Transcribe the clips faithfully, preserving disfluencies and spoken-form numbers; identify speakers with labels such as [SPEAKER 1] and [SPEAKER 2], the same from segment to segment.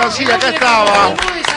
[SPEAKER 1] Bueno, sí, acá estaba.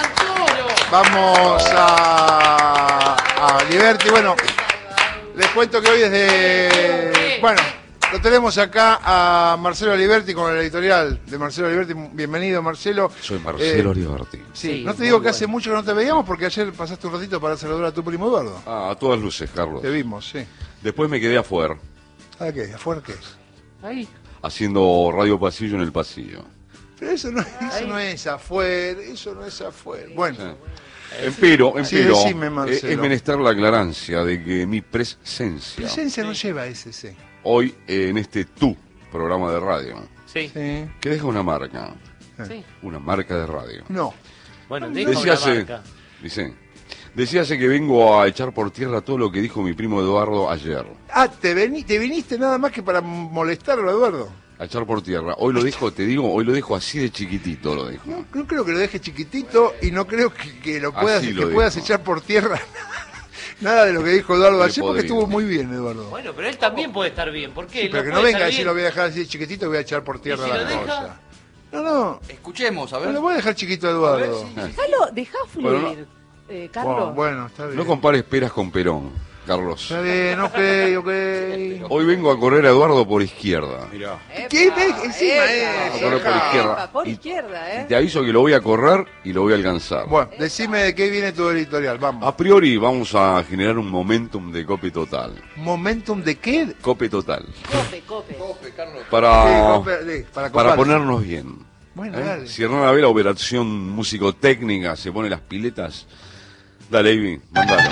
[SPEAKER 1] Vamos a, a Liberty. Bueno, les cuento que hoy desde... Bueno, lo tenemos acá a Marcelo Liberty con el editorial de Marcelo Liberty. Bienvenido, Marcelo.
[SPEAKER 2] Soy Marcelo eh, Liberty.
[SPEAKER 1] Sí, sí, no te digo que bueno. Hace mucho que no te veíamos porque ayer pasaste un ratito para saludar a tu primo Eduardo.
[SPEAKER 2] Ah, a todas luces, Carlos.
[SPEAKER 1] Te vimos, sí.
[SPEAKER 2] Después me quedé afuera.
[SPEAKER 1] ¿A qué? ¿Afuera qué es?
[SPEAKER 3] Ahí.
[SPEAKER 2] Haciendo radio pasillo en el pasillo.
[SPEAKER 1] Pero eso no, eso no es afuera, eso no es afuera. Bueno. Sí.
[SPEAKER 2] Empero, empero,
[SPEAKER 1] sí, decime,
[SPEAKER 2] es, es menester la aclarancia de que mi presencia...
[SPEAKER 1] Presencia no lleva ese C.
[SPEAKER 2] Hoy eh, en este Tu programa de radio.
[SPEAKER 3] Sí.
[SPEAKER 1] sí.
[SPEAKER 2] Que deja una marca.
[SPEAKER 3] Sí.
[SPEAKER 2] Una marca de radio.
[SPEAKER 1] No.
[SPEAKER 3] Bueno, deja
[SPEAKER 2] decíase,
[SPEAKER 3] una marca.
[SPEAKER 2] Dice, decíase que vengo a echar por tierra todo lo que dijo mi primo Eduardo ayer.
[SPEAKER 1] Ah, ¿te, vení, te viniste nada más que para molestarlo, Eduardo?
[SPEAKER 2] A echar por tierra. Hoy lo dijo, te digo, hoy lo dejo así de chiquitito, lo dejo.
[SPEAKER 1] No, no creo que lo dejes chiquitito y no creo que, que lo puedas,
[SPEAKER 2] lo
[SPEAKER 1] que puedas echar por tierra nada de lo que dijo Eduardo
[SPEAKER 2] Le
[SPEAKER 1] ayer,
[SPEAKER 2] podría.
[SPEAKER 1] Porque estuvo muy bien, Eduardo.
[SPEAKER 3] Bueno, pero él también puede estar bien. ¿Por qué?
[SPEAKER 1] Sí, pero
[SPEAKER 3] no
[SPEAKER 1] que no venga a decir
[SPEAKER 3] bien?
[SPEAKER 1] lo voy a dejar así de chiquitito y voy a echar por tierra
[SPEAKER 3] ¿Y si
[SPEAKER 1] la
[SPEAKER 3] lo deja?
[SPEAKER 1] cosa. No, no.
[SPEAKER 4] Escuchemos, a ver.
[SPEAKER 1] No lo voy a dejar chiquito a Eduardo.
[SPEAKER 4] A ver,
[SPEAKER 5] Dejalo, dejá fluir,
[SPEAKER 2] Bueno,
[SPEAKER 5] eh, Carlos.
[SPEAKER 1] Bueno, bueno, está bien.
[SPEAKER 2] No compares peras con Perón, Carlos.
[SPEAKER 1] Está bien, ok, ok.
[SPEAKER 2] Hoy vengo a correr a Eduardo por izquierda.
[SPEAKER 4] Mirá.
[SPEAKER 1] ¿Qué ves? Encima
[SPEAKER 5] epa,
[SPEAKER 1] eso.
[SPEAKER 2] A correr por
[SPEAKER 1] acá.
[SPEAKER 2] izquierda.
[SPEAKER 5] Epa, por
[SPEAKER 2] Y-
[SPEAKER 5] izquierda,
[SPEAKER 2] Y
[SPEAKER 5] ¿eh?
[SPEAKER 2] te aviso que lo voy a correr y lo voy a alcanzar.
[SPEAKER 1] Bueno, decime de qué viene tu editorial, vamos.
[SPEAKER 2] A priori vamos a generar un momentum de copy total.
[SPEAKER 1] ¿Momentum de qué?
[SPEAKER 2] Copy total.
[SPEAKER 5] Cope, cope.
[SPEAKER 4] Cope, Carlos.
[SPEAKER 2] Para,
[SPEAKER 1] Sí, compa- sí, para
[SPEAKER 2] para
[SPEAKER 1] comparse.
[SPEAKER 2] ponernos bien.
[SPEAKER 1] Bueno,
[SPEAKER 2] ¿Eh?
[SPEAKER 1] dale.
[SPEAKER 2] Si Hernán ve la operación musicotécnica, se pone las piletas. Dale, Ivy, mandalo.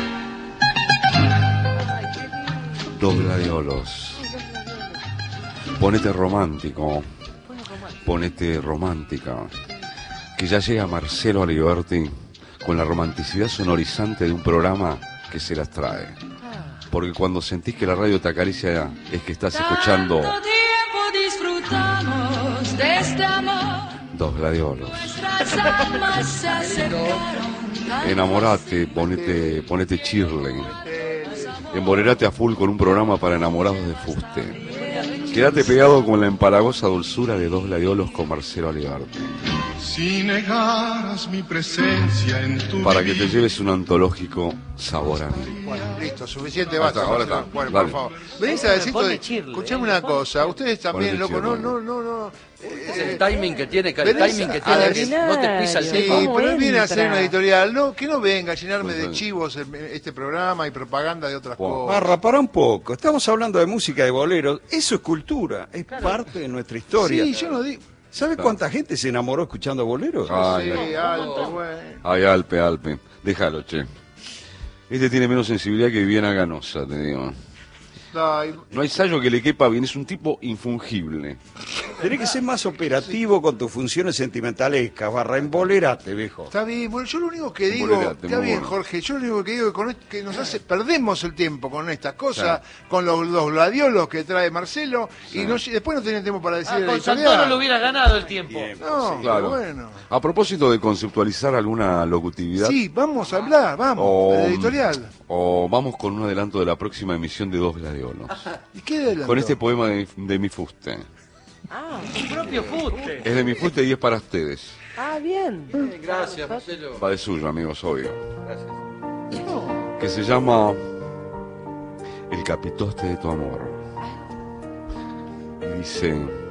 [SPEAKER 2] Dos gladiolos. Ponete romántico. Ponete romántica. Que ya llega Marcelo Aliberti con la romanticidad sonorizante de un programa que se las trae. Porque cuando sentís que la radio te acaricia es que estás escuchando
[SPEAKER 6] Tanto tiempo disfrutamos de este amor.
[SPEAKER 2] Dos gladiolos.
[SPEAKER 6] Nuestras almas se acercaron.
[SPEAKER 2] Enamorate, ponete, ponete chirle. Embolerate a full con un programa para enamorados de fuste. Quédate pegado con la empalagosa dulzura de Dos gladiolos con Marcelo Aliberti.
[SPEAKER 7] Si negaras mi presencia en tu
[SPEAKER 2] Para que te
[SPEAKER 7] vida.
[SPEAKER 2] lleves un antológico sabor a mí.
[SPEAKER 1] Bueno, listo, suficiente,
[SPEAKER 2] Ahí
[SPEAKER 1] basta.
[SPEAKER 2] está, ahora
[SPEAKER 1] Marcelo.
[SPEAKER 2] está.
[SPEAKER 1] Bueno,
[SPEAKER 2] Dale.
[SPEAKER 1] por favor. Venís a decir todo.
[SPEAKER 3] Ponle chirle,
[SPEAKER 1] Escuchame
[SPEAKER 3] eh,
[SPEAKER 1] una
[SPEAKER 3] ponle
[SPEAKER 1] cosa, ustedes también,
[SPEAKER 2] Ponle
[SPEAKER 1] loco, no,
[SPEAKER 2] chirle.
[SPEAKER 1] no, no, no.
[SPEAKER 4] Es
[SPEAKER 1] Eh,
[SPEAKER 4] el timing que tiene, el
[SPEAKER 1] venís
[SPEAKER 4] timing que
[SPEAKER 1] a-
[SPEAKER 4] tiene,
[SPEAKER 1] a
[SPEAKER 4] que no te pisa el
[SPEAKER 1] Sí,
[SPEAKER 5] decir,
[SPEAKER 4] tema.
[SPEAKER 5] ¿cómo
[SPEAKER 1] pero él viene a
[SPEAKER 5] entra?
[SPEAKER 1] hacer una editorial, no, que no venga a llenarme de
[SPEAKER 2] Pues,
[SPEAKER 1] chivos el- este programa y propaganda de otras
[SPEAKER 2] Wow.
[SPEAKER 1] cosas.
[SPEAKER 8] Barra, para un poco. Estamos hablando de música de boleros. Eso es cultura, es parte de nuestra historia.
[SPEAKER 1] Sí, yo no digo.
[SPEAKER 8] ¿Sabe cuánta gente se enamoró escuchando boleros?
[SPEAKER 2] Ay,
[SPEAKER 1] Sí,
[SPEAKER 2] ay.
[SPEAKER 1] alto, bueno.
[SPEAKER 2] Ay, Alpe, Alpe. Déjalo, che. Este tiene menos sensibilidad que Viviana Ganosa, te digo.
[SPEAKER 1] Ay,
[SPEAKER 2] No hay sallo que le quepa bien, es un tipo infungible.
[SPEAKER 8] Tenés que ser más operativo con tus funciones sentimentales, Barra. Embolerate, viejo.
[SPEAKER 1] Está bien, bueno, yo lo único que digo,
[SPEAKER 2] Embolerate,
[SPEAKER 1] está
[SPEAKER 2] muy
[SPEAKER 1] bien,
[SPEAKER 2] bueno.
[SPEAKER 1] Jorge, yo lo único que digo es que, con esto- que nos hace, perdemos el tiempo con estas cosas, con los, los gladiolos que trae Marcelo, y no- después no tienen tiempo para decir
[SPEAKER 3] Ah,
[SPEAKER 1] la
[SPEAKER 3] con
[SPEAKER 1] editorial.
[SPEAKER 3] Santoro lo hubiera ganado el tiempo.
[SPEAKER 1] No,
[SPEAKER 2] Claro.
[SPEAKER 1] pero bueno.
[SPEAKER 2] A propósito de conceptualizar alguna locutividad,
[SPEAKER 1] Sí, vamos a hablar, vamos,
[SPEAKER 2] o,
[SPEAKER 1] de la editorial.
[SPEAKER 2] o vamos con un adelanto de la próxima emisión de Dos Gladiolos.
[SPEAKER 1] ¿Y qué adelantó?
[SPEAKER 2] Con este poema de, de mi fuste.
[SPEAKER 5] Ah,
[SPEAKER 3] Su propio fuste.
[SPEAKER 2] Es de mi fuste y es para ustedes.
[SPEAKER 5] ah, bien.
[SPEAKER 4] Gracias, Marcelo.
[SPEAKER 2] Va de suyo, amigos, obvio.
[SPEAKER 4] Gracias.
[SPEAKER 2] Que se llama El capitoste de tu amor. Y dice...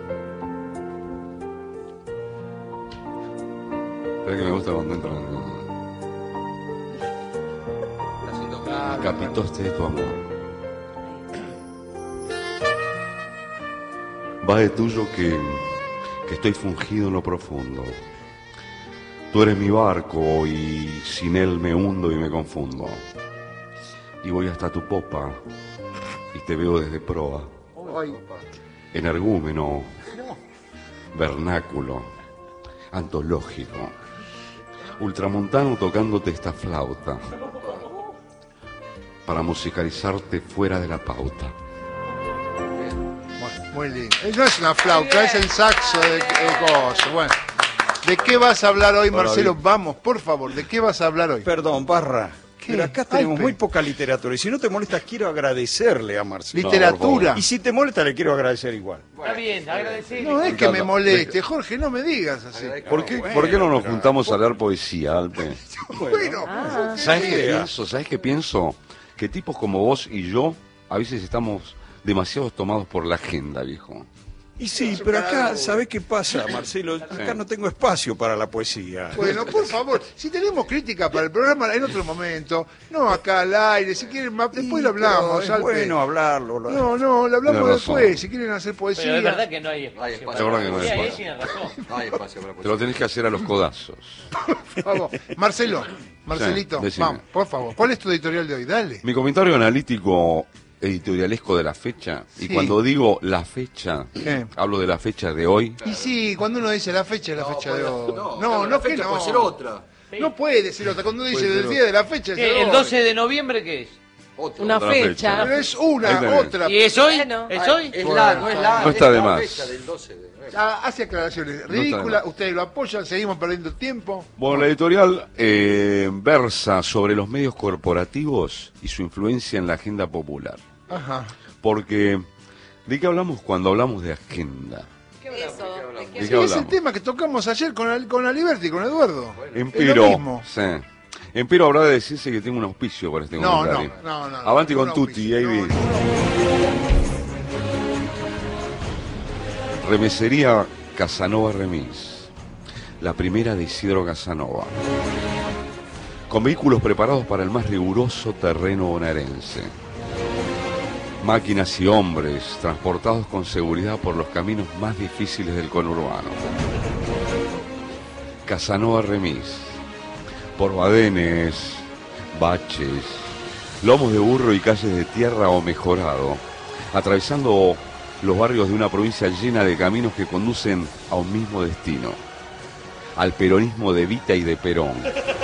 [SPEAKER 2] Espera que me gusta cuando entran.
[SPEAKER 4] Está haciendo
[SPEAKER 2] El capitoste de tu amor. Va de tuyo que, que estoy fungido en lo profundo. Tú eres mi barco y sin él me hundo y me confundo. Y voy hasta tu popa y te veo desde proa. Energúmeno, vernáculo, antológico, ultramontano tocándote esta flauta para musicalizarte fuera de la pauta.
[SPEAKER 1] Bueno, muy lindo. Eh, No es una flauta, es el saxo de, de cosas. Bueno, ¿de qué vas a hablar hoy,
[SPEAKER 2] Hola,
[SPEAKER 1] Marcelo?
[SPEAKER 2] Vic.
[SPEAKER 1] Vamos, por favor, ¿de qué vas a hablar hoy?
[SPEAKER 8] Perdón, Barra.
[SPEAKER 1] ¿Qué?
[SPEAKER 8] pero acá tenemos
[SPEAKER 1] Alpe.
[SPEAKER 8] muy poca literatura. Y si no te molesta, quiero agradecerle a Marcelo.
[SPEAKER 1] Literatura.
[SPEAKER 8] Y si te molesta, le quiero agradecer igual.
[SPEAKER 3] Está bien, agradecer.
[SPEAKER 1] No es que
[SPEAKER 2] encanta.
[SPEAKER 1] me moleste, Jorge, no me digas así.
[SPEAKER 2] ¿Por qué,
[SPEAKER 8] bueno,
[SPEAKER 2] ¿por qué no nos
[SPEAKER 8] pero-
[SPEAKER 2] juntamos a leer poesía, Alpe?
[SPEAKER 1] Bueno,
[SPEAKER 5] Ah,
[SPEAKER 2] ¿Sabes qué
[SPEAKER 8] idea.
[SPEAKER 2] pienso? ¿Sabes qué pienso? Que tipos como vos y yo a veces estamos demasiado tomados por la agenda, viejo.
[SPEAKER 8] Y sí, pero acá, ¿sabés qué pasa, Marcelo? Acá no tengo espacio para la poesía.
[SPEAKER 1] bueno, por favor, si tenemos crítica para el programa en otro momento, no acá al aire, si quieren, ma- después lo
[SPEAKER 8] Sí, pero
[SPEAKER 1] hablamos.
[SPEAKER 8] es
[SPEAKER 1] Alpe.
[SPEAKER 8] bueno hablarlo. lo-
[SPEAKER 1] No, no, lo hablamos
[SPEAKER 2] Tienes razón.
[SPEAKER 1] después, si quieren hacer poesía.
[SPEAKER 3] Pero es verdad que no hay
[SPEAKER 4] No hay
[SPEAKER 3] espacio.
[SPEAKER 4] espacio.
[SPEAKER 2] Es verdad que no hay
[SPEAKER 3] Sí, ahí
[SPEAKER 2] espacio.
[SPEAKER 3] tiene razón.
[SPEAKER 4] No hay espacio para
[SPEAKER 2] Te lo tenés que hacer a los codazos.
[SPEAKER 1] Por favor. Marcelo, Marcelito,
[SPEAKER 2] Sí, decime.
[SPEAKER 1] vamos, por favor. ¿Cuál es tu editorial de hoy? Dale.
[SPEAKER 2] Mi comentario analítico editorialesco de la fecha, y
[SPEAKER 1] Sí.
[SPEAKER 2] cuando digo la fecha,
[SPEAKER 1] ¿Qué?
[SPEAKER 2] hablo de la fecha de hoy.
[SPEAKER 1] Y sí, cuando uno dice la fecha, es la fecha de hoy.
[SPEAKER 4] No,
[SPEAKER 1] No, no,
[SPEAKER 4] la
[SPEAKER 1] que
[SPEAKER 4] fecha
[SPEAKER 1] no.
[SPEAKER 4] puede ser otra.
[SPEAKER 1] No puede ser otra. Cuando uno dice
[SPEAKER 2] Puede ser
[SPEAKER 1] el día de la fecha, es
[SPEAKER 3] ¿Qué,
[SPEAKER 1] de
[SPEAKER 3] ¿El
[SPEAKER 1] hoy.
[SPEAKER 3] doce de noviembre qué es?
[SPEAKER 4] Otra.
[SPEAKER 5] Una
[SPEAKER 2] Otra
[SPEAKER 5] fecha.
[SPEAKER 2] fecha.
[SPEAKER 1] Pero es
[SPEAKER 2] Ahí
[SPEAKER 1] una,
[SPEAKER 2] tenés.
[SPEAKER 1] otra.
[SPEAKER 3] ¿Y es hoy?
[SPEAKER 5] Bueno.
[SPEAKER 3] ¿Es
[SPEAKER 4] Ah,
[SPEAKER 3] hoy?
[SPEAKER 4] Es la, no es la.
[SPEAKER 2] No
[SPEAKER 4] es
[SPEAKER 2] está
[SPEAKER 4] la
[SPEAKER 2] de más.
[SPEAKER 4] fecha del doce de noviembre.
[SPEAKER 1] Ah, hace aclaraciones ridículas, ustedes lo apoyan, seguimos perdiendo tiempo.
[SPEAKER 2] Bueno, la editorial eh, versa sobre los medios corporativos y su influencia en la agenda popular.
[SPEAKER 1] Ajá.
[SPEAKER 2] Porque, ¿de qué hablamos cuando hablamos de agenda?
[SPEAKER 5] Eso, ¿de qué
[SPEAKER 2] ¿De
[SPEAKER 1] Sí,
[SPEAKER 2] qué
[SPEAKER 1] es el
[SPEAKER 2] hablamos?
[SPEAKER 1] tema que tocamos ayer con, Al- con Aliberti, con Eduardo. Es lo
[SPEAKER 2] Empero,
[SPEAKER 1] mismo.
[SPEAKER 2] sí. Empero habrá de decirse que tengo un auspicio para este
[SPEAKER 1] No,
[SPEAKER 2] comentario.
[SPEAKER 1] no, no, no.
[SPEAKER 2] Avanti con
[SPEAKER 1] No,
[SPEAKER 2] tutti,
[SPEAKER 1] no,
[SPEAKER 2] baby.
[SPEAKER 1] no, no.
[SPEAKER 2] Remesería Casanova Remis, la primera de Isidro Casanova, con vehículos preparados para el más riguroso terreno bonaerense. Máquinas y hombres transportados con seguridad por los caminos más difíciles del conurbano. Casanova Remis, por badenes, baches, lomos de burro y calles de tierra o mejorado, atravesando los barrios de una provincia llena de caminos que conducen a un mismo destino, al peronismo de Vita y de Perón.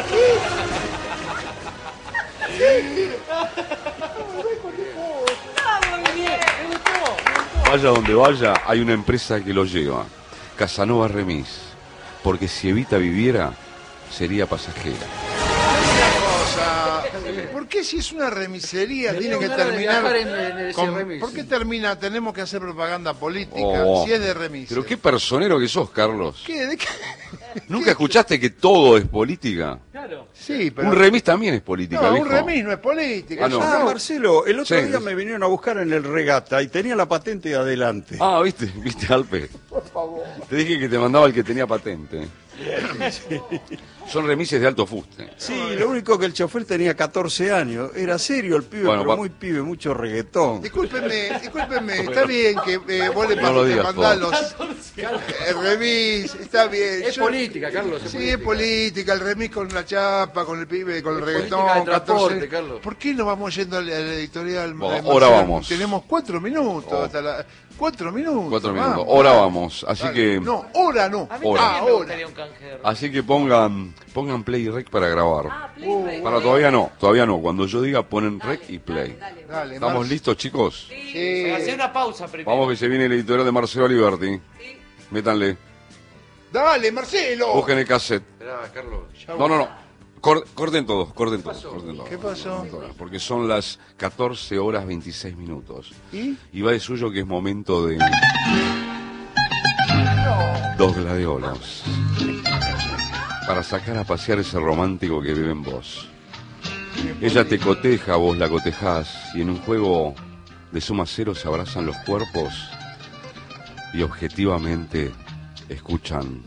[SPEAKER 2] Vaya donde vaya, hay una empresa que lo lleva, Casanova Remis, porque si Evita viviera, sería pasajera.
[SPEAKER 1] Cosa, ¿por qué si es una remisería
[SPEAKER 4] Me
[SPEAKER 1] tiene que
[SPEAKER 4] dieron ganas de
[SPEAKER 1] terminar
[SPEAKER 4] viajar en- en ese
[SPEAKER 1] con-
[SPEAKER 4] remis.
[SPEAKER 1] ¿Por qué termina? Tenemos que hacer propaganda política
[SPEAKER 2] Oh,
[SPEAKER 1] si es de remis.
[SPEAKER 2] Pero qué personero que sos, Carlos.
[SPEAKER 1] ¿Qué? ¿De qué?
[SPEAKER 2] ¿Nunca escuchaste que todo es política?
[SPEAKER 3] Claro.
[SPEAKER 1] Sí, pero
[SPEAKER 2] Un remis también es política,
[SPEAKER 1] no,
[SPEAKER 2] viejo.
[SPEAKER 1] un remis no es política.
[SPEAKER 2] Ah, no.
[SPEAKER 8] Ah, Marcelo, el otro
[SPEAKER 2] Sí.
[SPEAKER 8] día me vinieron a buscar en el regata y tenía la patente de adelante.
[SPEAKER 2] Ah, ¿viste? ¿Viste, Alpe? Por favor. Te dije que te mandaba el que tenía patente. Son remises de alto fuste.
[SPEAKER 8] Sí, lo único que el chofer tenía catorce años. Era serio el pibe,
[SPEAKER 2] Bueno,
[SPEAKER 8] pero
[SPEAKER 2] pa-
[SPEAKER 8] muy pibe, mucho reggaetón.
[SPEAKER 1] Discúlpenme, discúlpenme, está bien que eh, vos le
[SPEAKER 2] No lo
[SPEAKER 1] pases
[SPEAKER 2] digas,
[SPEAKER 1] mandar
[SPEAKER 2] por
[SPEAKER 1] los el remis, está bien.
[SPEAKER 4] Es
[SPEAKER 1] Yo-
[SPEAKER 4] política, Carlos. Es
[SPEAKER 1] Sí,
[SPEAKER 4] política.
[SPEAKER 1] es política, el remis con la chapa, con el pibe, con el
[SPEAKER 4] Es
[SPEAKER 1] reggaetón.
[SPEAKER 4] política de transporte,
[SPEAKER 1] catorce.
[SPEAKER 4] Carlos.
[SPEAKER 1] ¿Por qué no vamos yendo a la, a la editorial?
[SPEAKER 2] Bueno,
[SPEAKER 1] eh,
[SPEAKER 2] ahora
[SPEAKER 1] Marcelo?
[SPEAKER 2] vamos.
[SPEAKER 1] Tenemos cuatro minutos
[SPEAKER 2] Oh.
[SPEAKER 1] hasta la... Cuatro minutos.
[SPEAKER 2] Cuatro minutos.
[SPEAKER 1] vamos.
[SPEAKER 2] Ahora vamos. Así
[SPEAKER 1] Dale.
[SPEAKER 2] que,
[SPEAKER 1] No, hora no.
[SPEAKER 3] A mí
[SPEAKER 2] Hola.
[SPEAKER 1] Ah,
[SPEAKER 3] también me
[SPEAKER 1] ahora.
[SPEAKER 3] gustaría un canje de ropa.
[SPEAKER 2] así que pongan, pongan play y rec para grabar.
[SPEAKER 5] Ah, play, play.
[SPEAKER 2] Para todavía no, todavía no. Cuando yo diga ponen rec y play.
[SPEAKER 5] Dale, dale.
[SPEAKER 1] Dale,
[SPEAKER 2] ¿Estamos
[SPEAKER 1] Marce.
[SPEAKER 2] listos, chicos?
[SPEAKER 1] Sí.
[SPEAKER 3] Hacer una pausa primero.
[SPEAKER 2] Vamos que se viene el editorial de Marcelo Aliberti. Métanle.
[SPEAKER 1] Dale, Marcelo.
[SPEAKER 2] Busquen el cassette.
[SPEAKER 4] Esperá, Carlos.
[SPEAKER 2] No, no, no. Cor- corten todos, corten todos, corten todos.
[SPEAKER 1] ¿Qué pasó?
[SPEAKER 2] Porque son las catorce horas veintiséis minutos.
[SPEAKER 1] ¿Y?
[SPEAKER 2] Y va de suyo que es momento de... Dos gladiolos. Para sacar a pasear ese romántico que vive en vos. Ella te coteja, vos la cotejás, y en un juego de suma cero se abrazan los cuerpos y objetivamente escuchan.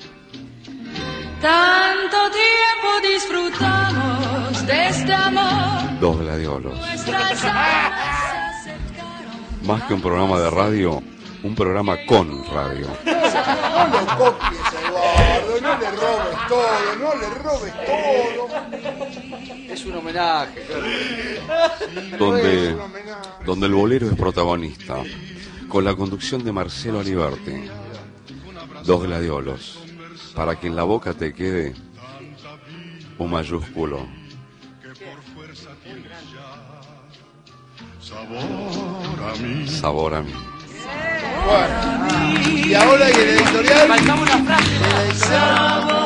[SPEAKER 6] Tanto tiempo disfrutamos de este amor.
[SPEAKER 2] Dos gladiolos.
[SPEAKER 6] Nuestras almas se acercaron.
[SPEAKER 2] Más que un programa de radio, un programa con radio.
[SPEAKER 1] No lo copies, Eduardo, no le robes todo, no le robes todo.
[SPEAKER 4] Es un homenaje, Carlos.
[SPEAKER 2] Donde,
[SPEAKER 1] Es un homenaje.
[SPEAKER 2] donde el bolero es protagonista, con la conducción de Marcelo Aliberti. Dos gladiolos, para que en la boca te quede un mayúsculo.
[SPEAKER 7] Sabor a mí.
[SPEAKER 2] Sabor a mí.
[SPEAKER 1] Bueno, y ahora y el editorial.
[SPEAKER 3] Faltaba una frase.
[SPEAKER 1] El editorial.